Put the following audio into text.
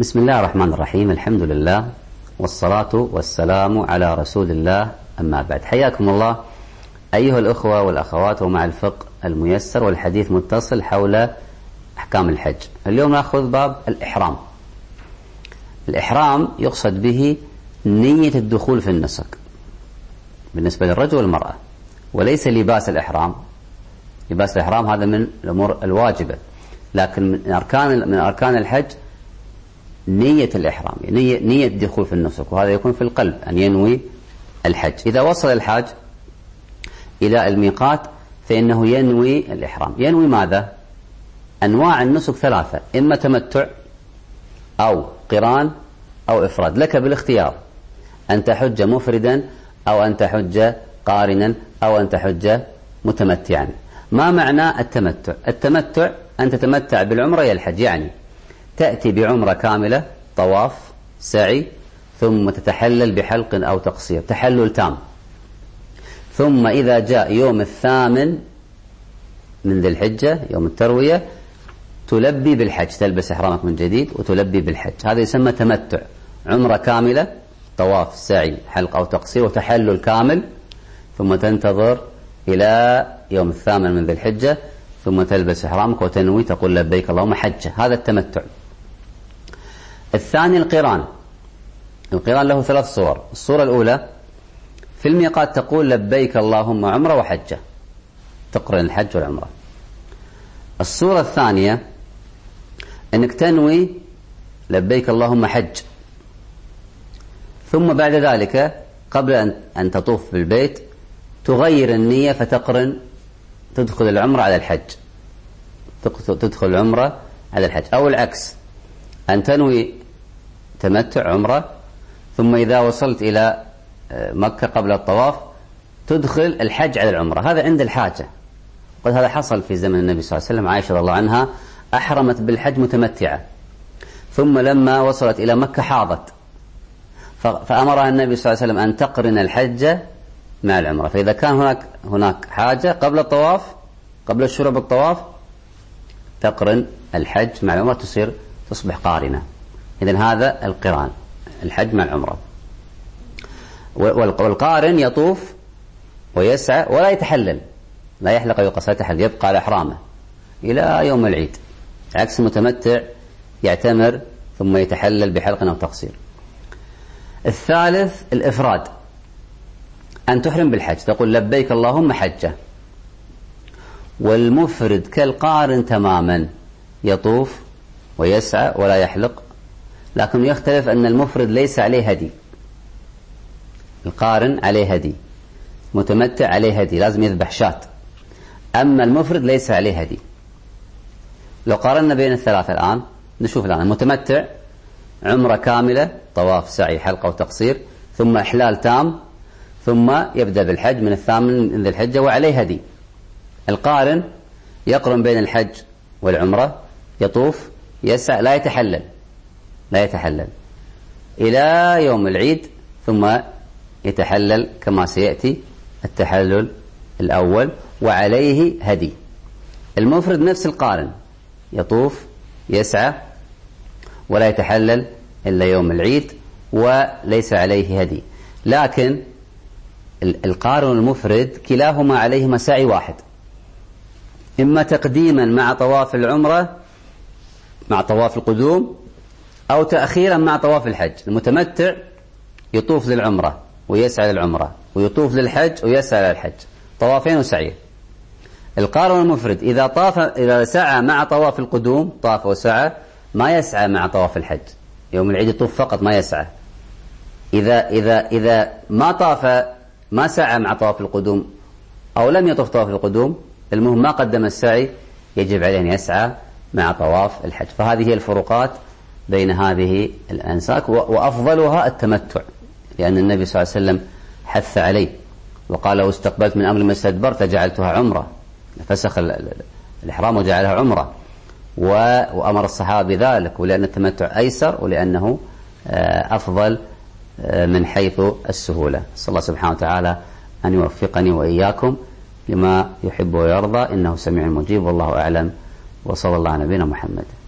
بسم الله الرحمن الرحيم. الحمد لله والصلاة والسلام على رسول الله، أما بعد. حياكم الله أيها الأخوة والأخوات ومع الفقه الميسر والحديث متصل حول أحكام الحج. اليوم نأخذ باب الإحرام. الإحرام يقصد به نية الدخول في النسك بالنسبة للرجل والمرأة، وليس لباس الإحرام. لباس الإحرام هذا من الأمور الواجبة، لكن من أركان الحج نية الإحرام، نية الدخول في النسك، وهذا يكون في القلب أن ينوي الحج. إذا وصل الحاج إلى الميقات فإنه ينوي الإحرام. ينوي ماذا؟ أنواع النسك ثلاثة، إما تمتع أو قران أو إفراد. لك بالاختيار أن تحج مفردا أو أن تحج قارنا أو أن تحج متمتعا. ما معنى التمتع؟ التمتع أن تتمتع بالعمرة إلى الحج، يعني تأتي بعمرة كاملة، طواف، سعي، ثم تتحلل بحلق أو تقصير، تحلل تام. ثم إذا جاء يوم 8 من ذي الحجة، يوم التروية، تلبي بالحج، تلبس إحرامك من جديد وتلبي بالحج. هذا يسمى تمتع، عمرة كاملة، طواف، سعي، حلق أو تقصير وتحلل كامل، ثم تنتظر إلى يوم 8 من ذي الحجة، ثم تلبس إحرامك وتنوي، تقول لبيك اللهم حجة. هذا التمتع. الثاني القران. القران له 3 صور. الصورة الأولى في الميقات تقول لبيك اللهم عمرة وحجة، تقرن الحج والعمرة. الصورة الثانية أنك تنوي لبيك اللهم حج، ثم بعد ذلك قبل أن تطوف بالبيت تغير النية فتقرن، تدخل العمرة على الحج، تدخل العمرة على الحج، أو العكس، أن تنوي تمتع عمرة، ثم إذا وصلت إلى مكة قبل الطواف تدخل الحج على العمرة. هذا عند الحاجة. قد هذا حصل في زمن النبي صلى الله عليه وسلم. عائشة رضي الله عنها أحرمت بالحج متمتعة، ثم لما وصلت إلى مكة حاضت، فأمرها النبي صلى الله عليه وسلم أن تقرن الحج مع العمرة. فإذا كان هناك حاجة قبل الطواف، قبل الشروع بالطواف، تقرن الحج مع العمرة، تصبح قارنة. إذن هذا القران، الحج مع العمرة. والقارن يطوف ويسعى ولا يتحلل، لا يحلق ويقص، لا يتحلل، يبقى على إحرامه إلى يوم العيد، عكس المتمتع يعتمر ثم يتحلل بحلق أو تقصير. الثالث الإفراد، أن تحرم بالحج، تقول لبيك اللهم حجة. والمفرد كالقارن تماما، يطوف ويسعى ولا يحلق، لكن يختلف أن المفرد ليس عليه هدي. القارن عليه هدي، متمتع عليه هدي، لازم يذبح شاة. أما المفرد ليس عليه هدي. لو قارنا بين الثلاثة الآن نشوف الآن المتمتع عمرة كاملة، طواف، سعي، حلقة وتقصير، ثم إحلال تام، ثم يبدأ بالحج من 8 من ذي الحجة وعليه هدي. القارن يقرن بين الحج والعمرة، يطوف، يسعى، لا يتحلل إلى يوم العيد، ثم يتحلل كما سيأتي التحلل الأول وعليه هدي. المفرد نفس القارن، يطوف، يسعى ولا يتحلل إلا يوم العيد وليس عليه هدي. لكن القارن والمفرد كلاهما عليهما سعي واحد، إما تقديما مع طواف العمرة مع طواف القدوم، أو تأخيرا مع طواف الحج. المتمتع يطوف للعمرة ويسعى للعمرة، ويطوف للحج ويسعى للحج، طوافين وسعي. القارن والمفرد إذا سعى مع طواف القدوم، طاف وسعى، ما يسعى مع طواف الحج. يوم العيد يطوف فقط ما يسعى. إذا ما طاف، ما سعى مع طواف القدوم أو لم يطوف طواف القدوم، المهم ما قدم السعي، يجب عليه أن يسعى مع طواف الحج. فهذه هي الفروقات بين هذه الأنساك، وأفضلها التمتع، لأن النبي صلى الله عليه وسلم حث عليه وقال لو استقبلت من أمر ما استدبرت جعلتها عمرة، فسخ الإحرام وجعلها عمرة، وأمر الصحابة بذلك، ولأن التمتع أيسر ولأنه أفضل من حيث السهولة. صلى الله سبحانه وتعالى أن يوفقني وإياكم لما يحب ويرضى، إنه سميع مجيب، والله أعلم، وصلى الله على نبينا محمد.